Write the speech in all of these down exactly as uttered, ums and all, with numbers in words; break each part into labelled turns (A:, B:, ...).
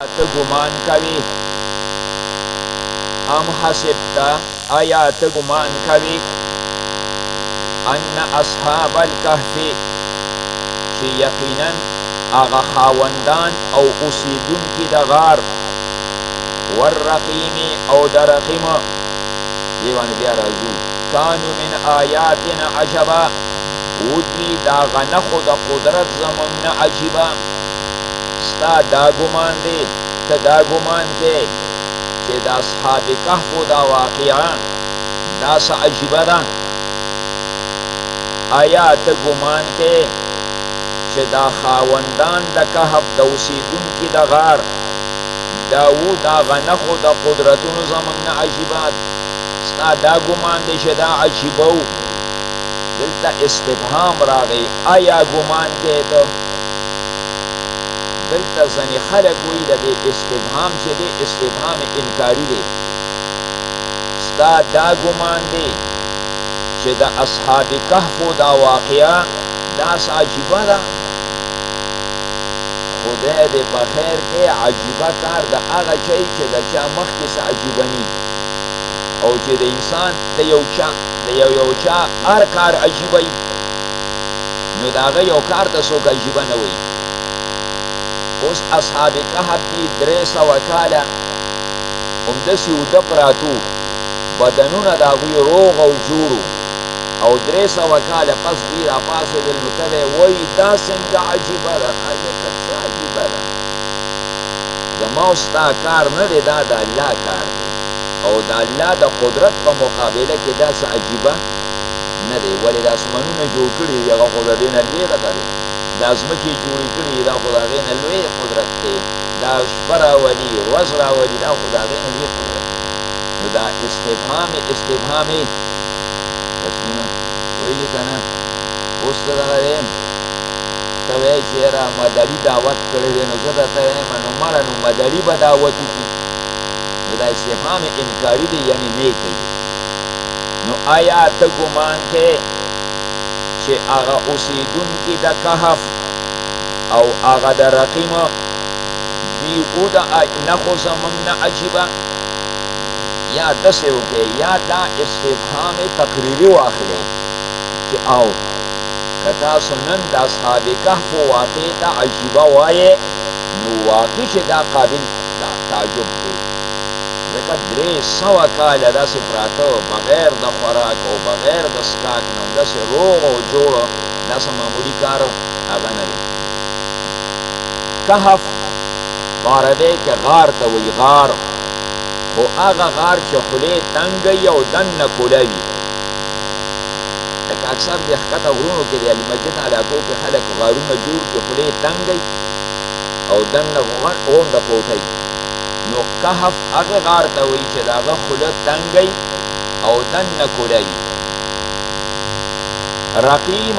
A: ته ګمان کوي ام حسبت آیا ته ګمان کوي ان اصحاب الکهف چې یقینا هغه خاوندان او اوسیدونکي د غار والرقیم او د رقیم دې باندې بیا راځو کانو من آیاتنا عجبا ودوی د هغه نښو د قدرت زموږ نه عجیبه ستا دا ګمان دی ته دا ګمان کې چې د اصحاب کهفو دا واقعه دا څه عجیبه ده آیا ته ګمان کې چې دا خاوندان د کهف د اوسیدونکي د غار دا و د هغه نښو د قدرتونو زموږ نه عجیبات ستا دا ګمان دی چې دا عجیبه و دلته استفهام راغی آیا ګمان کې ته دلته ځینې خلک وایي د دې استفهام چې دی استفهام انکاري دی ستا دا ګمان دی چې د اصحاب کهفو دا واقعه داسې عجیبه ده خدای دې په خیر کې عجیبه کار د هغه شی چې د چا مخکې څه عجیبه ني او چې د انسان د یو چا د یو یو چا هر کار عجیبه وي نو د هغه یو کار ته څوک عجیبه نه وایي اوس اصحاب کهف دي درې سوه کاله همداسې اوده پراتو بدنونه د هغوی روغ او جوړ او درې سوه کاله پس دوی راپاڅېدل نو ته به یې وایي دا څنګه عجیبه ده هلکه څه عجیبه ده زما او ستا کار نه دی دا د الله کار دی او د الله د قدرت په مقابله کې دا څه عجیبه نه دی ولې د اسمانونه جوړ کړي دي هغه خو د دې نه لوی ده دا ځمکې جوړې کړي دا خو د هغې نه لوی قدرت دی دا شپه راولي ورځ راولي دا خو د هغې نه لوی قدرت نو دا استفهام استفهام تسلیمه پوهېږي که نه اوس ته دغه دی ته وایې چې یاره مدلي دعوت کړی دی نو زه درته وایم نو مړه نو مدلي به دعوت وکړي نو دا استفهام انکاري دی یعنې نه کوي نو آیا ته ګمان کې چې هغه اوسیدونکي د کهف او هغه د رقیم دوی او د نښو زموږ نه عجیبه یا داسې وکړئ یا دا استفهام تقریري واخلئ چې او که تاسو نن د اصحاب کهفو واقع ته عجیبه وایې نو واقع چې دا قابل تعجب دی ځکه درې سوه کاله داسې پراته بغیر د خوراک او بغیر د څښاک نه همداسې روغ او جوړ داسې معمولي کار هغه نه دی کهف په عربۍ کې غار ته وایي غار خو هغه غار چې خولې تنګه وي او دننه کوله وي لکه اکثر د ښکته غرونو کې د المجد علاقو کې خلک غارونه جوړ کړي خولې تنګه او دننه غونډه کوټه وي نو کهف هغه غار ته وایي چې د هغه خوله تنګه او دننه کوله وي رقیم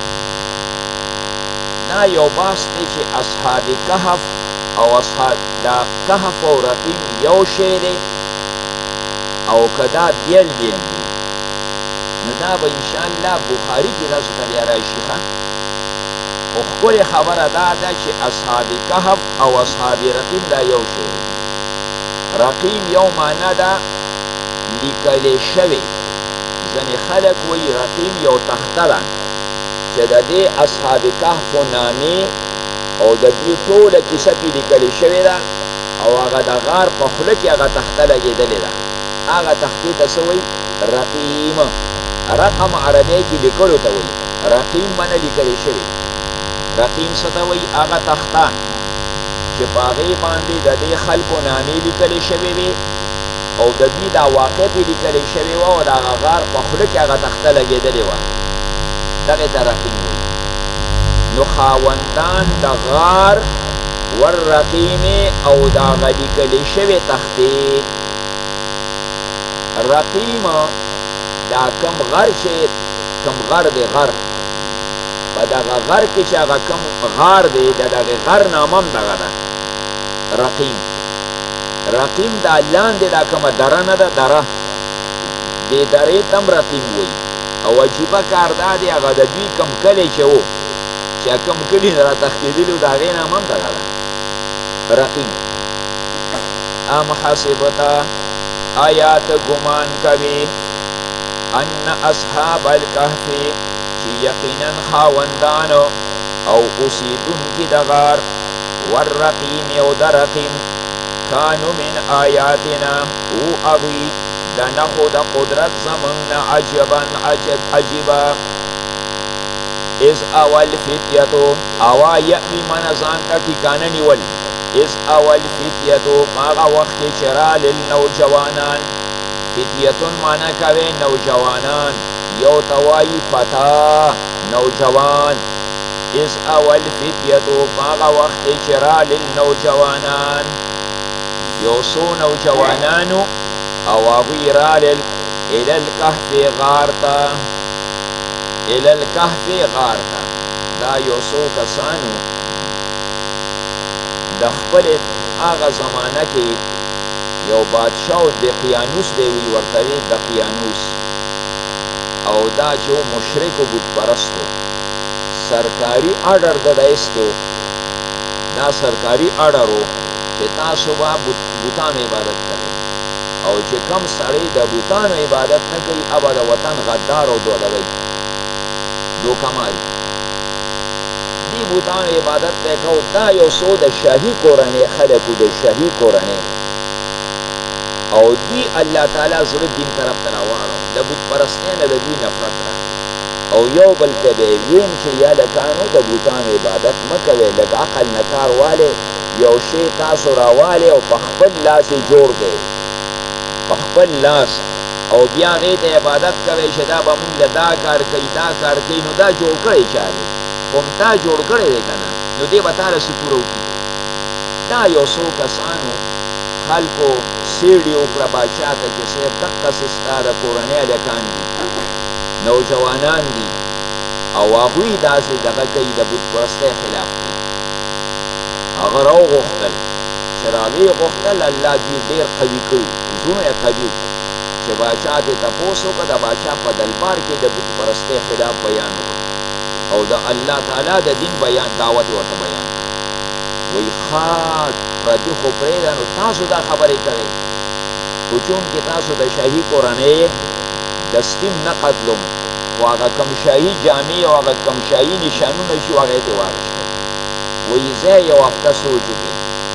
A: دا یو باس دی چې اصحاب کهف او اصحاب دا کهف او رقیم یو شی دی او که دا بیل بیل دی نو دا به انشاءالله بخاري کې تاسو ته بیا راشي ښه خو ښکلې خبره دا ده چې اصحاب کهف او اصحاب رقیم دا یو شی دی رقیم یو معنا ده لیکلی شوی ځینې خلک وایي رقیم یو تخته ده چې د دې اصحاب کهفو نامې او د دوی ټوله کیسه پې لیکلې شوې ده او هغه د غار په خوله کې هغه تخته لګېدلې ده هغه تختې ته څه وایي رقیم رقم عربۍ کې لیکلو ته وایي رقیم معنی لیکلې شوې رقیم څه ته وایي هغه تخته چې په هغې باندې د دې خلکو نامې لیکلې شوې وې او د دوی دا واقع پې لیکلې شوې وه او د هغه غار په خوله کې هغه تخته لګېدلې وه دغې ته رقیم وایي نو خاوندان د غار والرقیم او د هغه لیکلې شوې تختې رقیم دا کم غر چې کم غر دی غر په دغه غر کې چې هغه کم غار دی د دغې غر نامه هم دغه ده رقیم رقیم دا لاندې دا کومه دره نه ده دره دې درې ته هم رقیم وایي او عجیبه کار دا دی هغه د دوی کم کلی چې و چې کم کلي نه راتښتېدلي و د هغې نامه هم دغه ده رقیم ام حسبتا آیات گمان کوي ان اصحاب الکهف چې یقینا خاوندانو او اوسیدونکي د غار والرقیم او د رقیم کانو من آیاتنا او اغوی د نخو د قدرت زمونږ نه عجبا عجب عجیبا از اول فتیتو اوا یأوی من ځان ته ټیکانه نیول از اول فتیتو پاغه وخت کې چې رالل نوجوانان فتیتون معنی کوي نوجوانان یو توایی فتا نوجوان از اول فتیتو پاغه وخت کې چې رالل نوجوانان یو څو نوجوانانو او هغوی رالل الی الکهف غار ته الی الکهف غار ته دا یو څو کسانو د خپل هغه زمانه کې یو بادشاه دقیانوس دی وی ورته وی دقیانوس او دا چې و مشرک و بت پرستو سرکاري اډر د دایستو دا سرکاري اډر و چې تاسو به بوتانو عبادت کوئ او چې کم سړی د بوتانو عبادت نه کوي ابا د وطن غدار او دولوی دوکماری دی بوتانو عبادت ته کو دا یو څو د شاهي کورنۍ خلکو د شاهي کورنۍ او دوی الله تعالی زړه دین طرف ته راواړو د بت پرستۍ نه د دوی نفرت را او یو بل ته به ویم چې یا لکانو د بوتانو عبادت مه کوئ لږ عقل نه کار والئ یو شی تاسو راوالئ او په خپل لاس یې جوړ کئ په خپل لاس او بیا هغې ته عبادت کوئ چې دا به مونږ له دا کار کوي دا کار کوي نو دا جوړ کړی چا دی خو تا جوړ کړی دی که نه نو دی به تاله څه پوره وکړي دا یو څو کسانو خلکو سیړې وکړه باچا ته چې صاحب دقسې ستا د کورنۍ هلکان دي نوجوانان دي او هغوی داسې دغه کوي د بت پرستۍ خلاف کوي هغه راوغوښتل چې راویې غوښتل الله دوی ډېر قوي کړي زړونه یې قوي چې باچا ته تپوس وکړه د باچا په دلبار کې د بت پرستۍ خلاف بیان وکړه او د الله تعالی د دین بیان دعوت ورته بیان وی خاک پردي خو پرېږده نو تاسو دا خبرې کوئ خو چونکې تاسو د شاهي کورنۍ دستیم نه قتلوم خو هغه کم شاهي جامې او هغه کم شاهي نشانونه شي هغه یې ترې واخیستل وایي زه یو هفته سوچ وکړې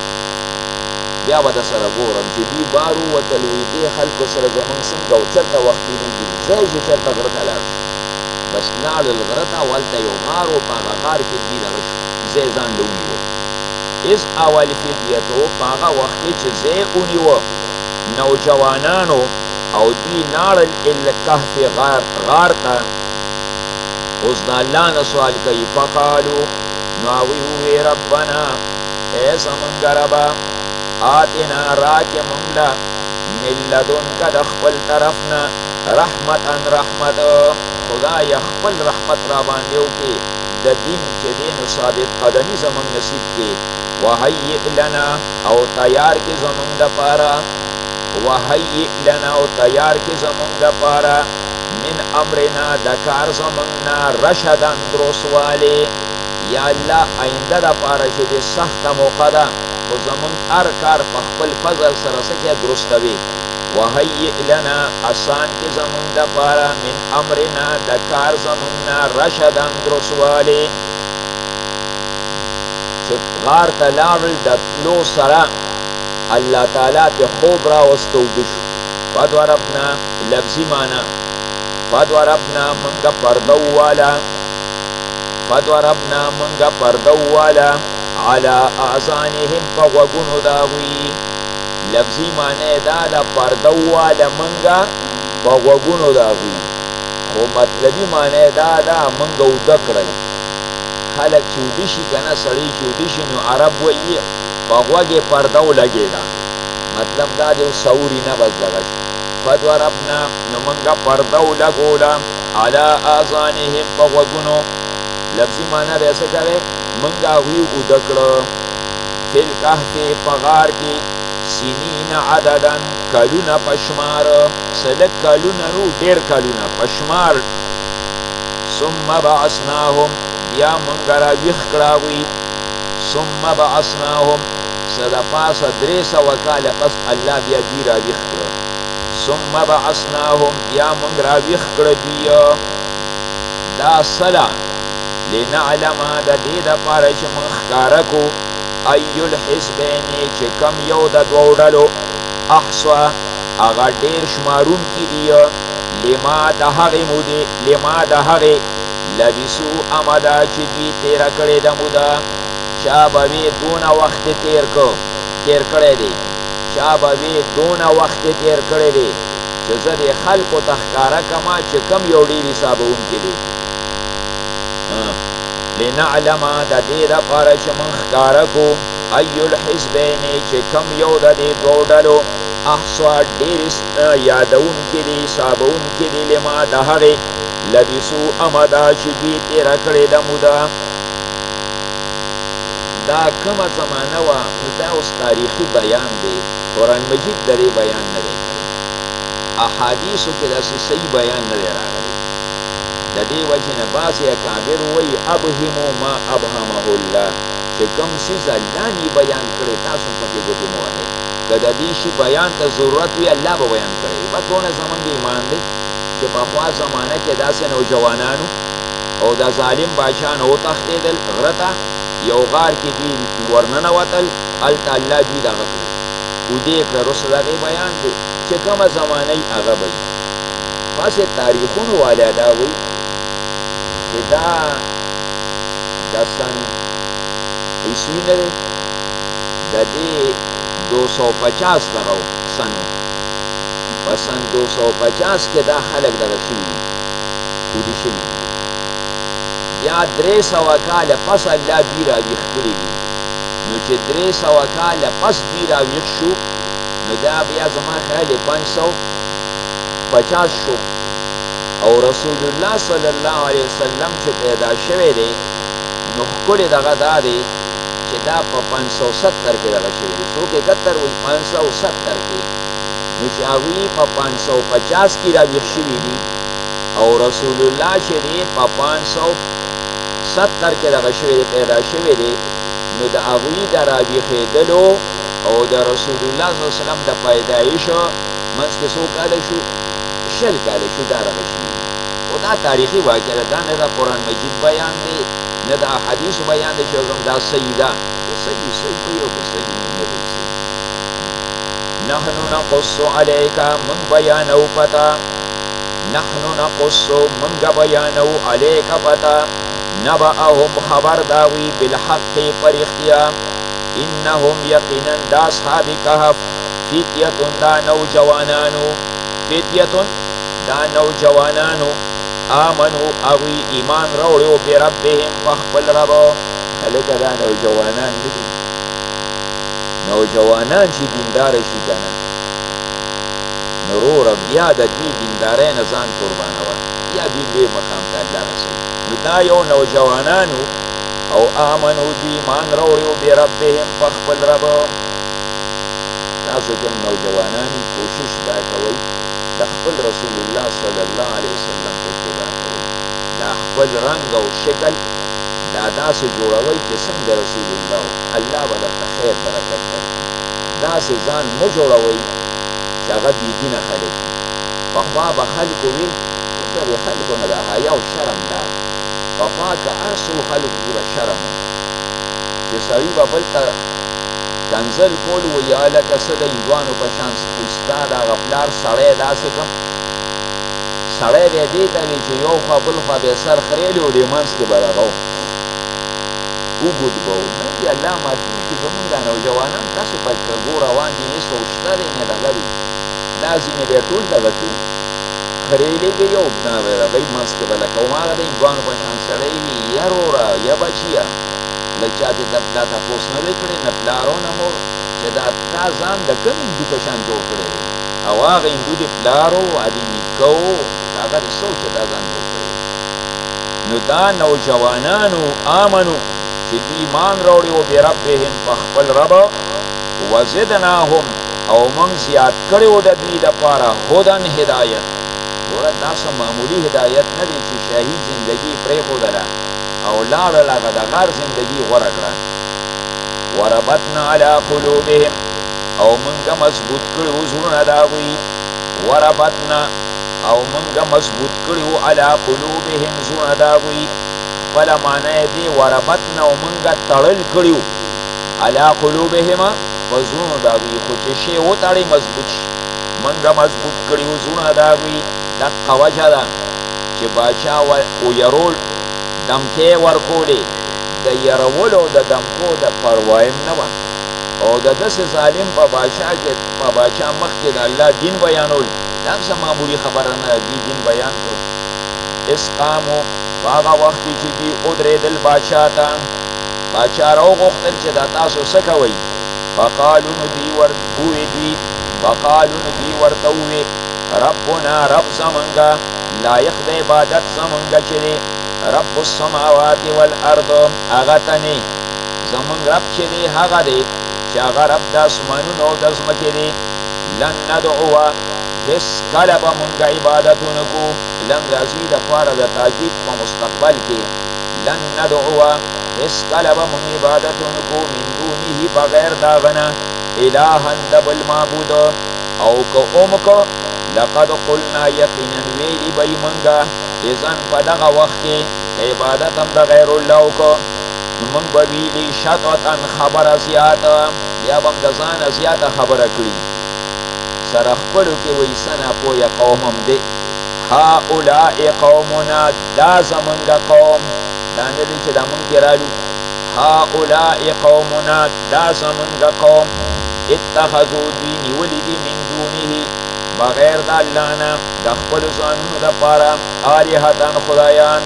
A: بیا به در سره ګورم چې دوی بار ووتل وایي دې خلکو سره زمونږ څنګه او چېرته وخت تېرېږي ځای چې چېرته غره ته لاړ شو بس لاړل غره ته هلته یو غار و په هغه غار کې دوی دغه شو ځای ځان له ونیوه از اول فتیتو په هغه وخت کې چې ځای ونیوه نوجوانانو او دوی لاړل الکهف غار غار ته اوس د الله نه سوال کوي فقالو نو هغوی ووی ربنا ای زمونږ ربه آتنا راکې مونږ له من لدنکه د خپل طرف نه رحمتا رحمت خدای خپل رحمت را باندې وکړي د دین چې دی نو ثابت قدمي زمونږ نصیب کړي وهیئ لنا او تیار کې زمونږ دپاره وهیئ لنا او تیار کې زمونږ دپاره من امرنا د کار زمونږ نه رشدن درستوالی یا الله آینده دپاره چې د سخته موقع ده خو زمونږ هر کار په خپل فضل سره څه کې درستوي وهیئ لنا آسان کې زمونږ دپاره من امرنا د کار زمونږ نه رشدن درستوالی چې غار ته لاړل د تلو سره الله تعالی ته خوب راوسته وده شو فضربنا لفظي معنا فضربنا منګه پرده وواله فضربنا منګه پرده وواله على اذانهم په غوږونو د هغوی لفظي معنی دا ده پرده وواله منګه په غوږونو د هغوی خو مطلبي معنی دا ده منګه وده کړل خلک چې وده شي که نه سړی چې وده شي نو عرب وایي په غوږ یې پرده ولګېده مطلب دا دی سوري نه بس دغه شو فضربنا نو منګه پرده ولګوله علی اذانهم په غوږونو لفظي معنا به څه کوې منګه هغوی اوده کړه فی الکهف په غار کې سنین عددا کلونه په شمار څه لږ کلونه نو ډېر کلونه په شمار ثم بعثناهم بیا منګه راویښ کړه هغوی ثم بعثناهم څه د پاسه درې سوه کاله پس الله بیا دوی راویښ کړه. ثم بعثناهم بیا موږ راویښ کړه دوی. دا څه ده؟ لنعلم د دې دپاره چې موږ ښکاره کړو ای الحزبین چې کم یو د دوو ډلو احصا هغه ډېر شمارونکي دي لما د هغې مودې لما د هغې لبسو امده چې دوی تېره کړې ده موده. چا به وې دونه وخت تېر کړ تېر کړی دی چا به وې دونه وخت تېر کړی دی چې زه دې خلکو ته ښکاره کړمه چې کم یو ډېر حسابونکي دی. لنعلم د دې دپاره چې موږ ښکاره کړو ای الحزبین چې کم یو د دې دوو ډلو احصا ډېر یادونکي دي حسابونکي دي لما د هغې لبسو امده چې دوی تېره کړې ده موده. دا کومه زمانه وه نو دا اوس تاریخي بیان دی. قرآن مجید د دې بیان نه دی کړی. احادیثو کې داسې صحیح بیان نه دی راغلی. د دې وجې نه بعضې اکابر وایي ابهمو ما ابهمه الله چې کوم څیز الله نی بیان کړی تاسو هم پکې ګوتې مه وهئ. که د دې شي بیان ته ضرورت وي الله به بیان کړی وي. بس دونه زمونږ ایمان دی چې پخوا زمانه کې داسې نوجوانانو او د ظالم باچا نه وتښتېدل غره ته یو غار کې دوی ورننوتل هلته الله دوی دغه کړي ودې کړه وروسته د هغې بیان دی چې کومه زمانه یي هغه به وي. بعضې تاریخونو والا دا وایي چې دا د سن عیسوي نه دی د دې دو سو پچاس دغه سن په سن دو سو پچاس کې دا خلک دغه شوي دي ودي شوي دي. بیا درې سوه کاله پس الله دوی راویښ کړي دي. نو چې درې سوه کاله پس دوی راویښ شو نو دا بیا زما خیال دی پنځ سو پچاس شو. او رسول الله صلی الله علیه وسلم چې پیدا شوی دی نو ښکلې دغه دا دی چې دا په پنځ سو ستر کې دغه شوی دی. څوک اکتر وایي پنځ سو ستر کې نو چې هغوی په پنځ سو پچاس کې راویښ شوي دي او رسول الله چې دی په پنځ سو ستر کې دغه شوی دی پیدا شوی دی. نو د هغوی د راویښېدلو او د رسول الله صلی الله علیه وسلم د پیدایش منځ کې څو کاله شو؟ شل کاله شو دا دغه شوي دي. خو دا تاریخي واقعه ده. دا نه د قرآن مجید بیان دی نه د احادیثو بیان دی چې زم دا صحیح ده. که صحیح صحیح وي او که صحیح نه نه دی صحیح. نحنو نقص علیک من بیانو پتا نحنو نقص منګه بیانو علیک پتا نبأهم خبر داوی بالحق پر اختیا انهم یقینا دا اصحاب کهف فتیتون دا نوجوانانو فتیتون دا نوجوانانو آمنو اوی ایمان روڑیو بی ربهم پخپل ربو. خلکه دا نوجوانان ندی نوجوانان چې دیندار شي کنه نو وروره بیا د دوی دیندارۍ نه ځان قربانوه بیا دوی لوی مقام ته الله رسوي. نو دا یو نوجوانانو او آمنو دوی ایمان روړي بی ربهم په خپل رب. تاسو چې نوجوانان کوشش دا کوئ د خپل رسول الله صلی الله علیه وسلم په اتباع کوئ. دا خپل رنګ او شکل دا داسې جوړوئ چې څنګه رسول الله الله به درته خیر برکت درکړي. داسې ځان مه جوړوئ چې هغه بېدینه خلک وي. پخوا به خلکو وي د دې خلکو نه د حیا او شرم لاړ. پخوا که هر څو خلکو کې به شرم و چې سړي به بل ته کنځل کول وایي هلکه څه د هندوانو په شان ستا د هغه پلار سړی داسې کړم. سړی به یې دې ته وي چې یو خوا بل خوا به یې سر خریلي و دې منځ کې به دغه و اوږد به و. نن دې الله معافي وکړي زمونږ دا نوجوانان داسې په کږو روان دي نه هېڅ شته دی نه دغه دی. دا ځینې به یې ټول دغه کړي خریلی به یو نه به د هغوی منځ کې به لکه هماغه د هندوانو په شان سړی وي. یا وروره یا بچیه لږ چا دې دا تپوس نه دی کړی نه پلارو نه مور چې دا تا ځان د کوم هندو په شان جوړ کړی دی او هغه هندو د پلارو د نیکه و هغه د څه چې دا ځان جوړ کړی دی. نو دا نوجوانانو آمنو چې دوی ایمان راوړي و بې ربهم په خپل رب وزدناهم او موږ زیات کړی و د دوی دپاره هدن هدایت. ګوره دا څه معمولي هدایت نه دی چې شاهي زندګي پرېښودله او لاړل هغه د غار زندګي غوره کړه. وربطنا علی قلوبهم او منگا مضبوط کریو زرون داغوی وربطنا او منگا مضبوط کریو علی قلوبهم زرون داغوی خپل معنی دی وربطنا او منگا تړل کریو علی قلوبهم فزرون داغوی خو چې شی وتړی مضبوط شي منگا مضبوط کریو زرون داغوی دقه وجه ده چې باچا او یرول دمکې ورکولې د یرولو د دمکو د پروایم نه وه او د داسې ظالم په باچا کې په باچا مخ کې د الله دین بیانول دا هم څه معمولي خبره نه ده دوی دین بیان کړ اسقامو په هغه وخت کې چې دوی ودرېدل باچا ته باچا راوغوښتل چې دا تاسو څه کوئ فقالو نو دوی ور ووې دوی فقالو نو دوی ورته ووې ربنا رب زمونږه لایق د عبادت زمونږه چې دی رب السماوات والارض هغه ته نه زمونږ رب چې دی هغه دی چې هغه رب د اسمانونو او د ځمکې دی لن ندعوه هېڅ کله به مونږ عبادت ونه کړو لن راځي دپاره د تاکید په مستقبل کې لن ندعوه هېڅ کله به مونږ عبادت ونه کړو من دونه بغیر د هغه نه الها د بل معبود او که هم که لقد قلنا یقینا ویلی به یې مونږه اذن په دغه وخت کې عبادت هم د غیر الله وکړو نو موږ به ویلي شططن خبره زیاته بیا به هم د ځانه زیاته خبره کړي سره خپلو کې وایي څه ناپویه قوم هم دی هؤلاء قومنا دا زمونږه قوم دا نه دی چې دا مونږ پرې رالو هؤلاء قومنا دا زمونږه قوم اتخذو دوی نیولي دي من دونه بغیر د الله نه د خپلو ځانونو دپاره الهتن خدایان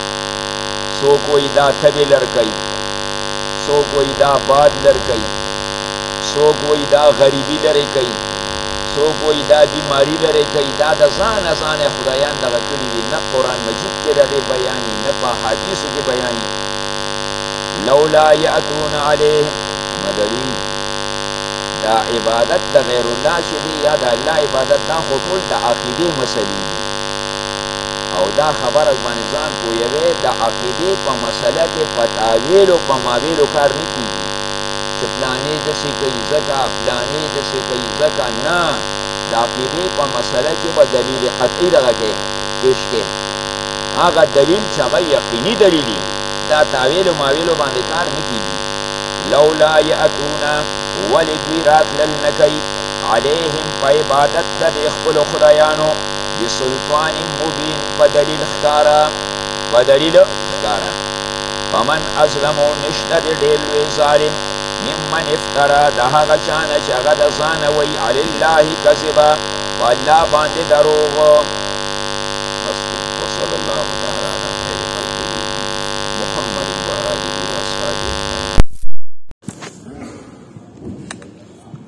A: څوک وایي دا تبې لر کوي څوک وایي دا باد لر کوي څوک وایي دا غریبي لرې کوي څوک وایي دا بیماري لرې کوي دا د ځانه ځانه خدایان دغه کړي دي نه قرآن مجید کې دغې بیاني نه په حدیثو کې بیاني لولا یأتون علیهم مدلیل دا عبادت د غیر الله چې دی یا د الله عبادت دا خو ټول د عقیدې مسلې دي او دا خبره باندې ځان پوهوې د عقیدې په مسله کې په تاویلو په ماویلو کار نه کېږي چې فلانې داسې کوي ځکه فلانې داسې کوي ځکه نه د عقیدې په مسله کې به دلیل قطعي دغه کې پیش کې هغه دلیل چې هغه یقیني دلیل وي دا تاویلو ماویلو باندې کار نه کېږي لولا یأتونه ولې دوی راتلل نه کوي علیهم په عبادت د دې خپلو خدایانو بسلطان مبین په دلیل ښکاره په دلیل ښکاره فمن ازلمو نشته د ډېر لوی ظالم ممن افترا د هغه چا نه چې هغه د ځانه وایي علی الله کذبه په الله باندې دروغ وصلی الله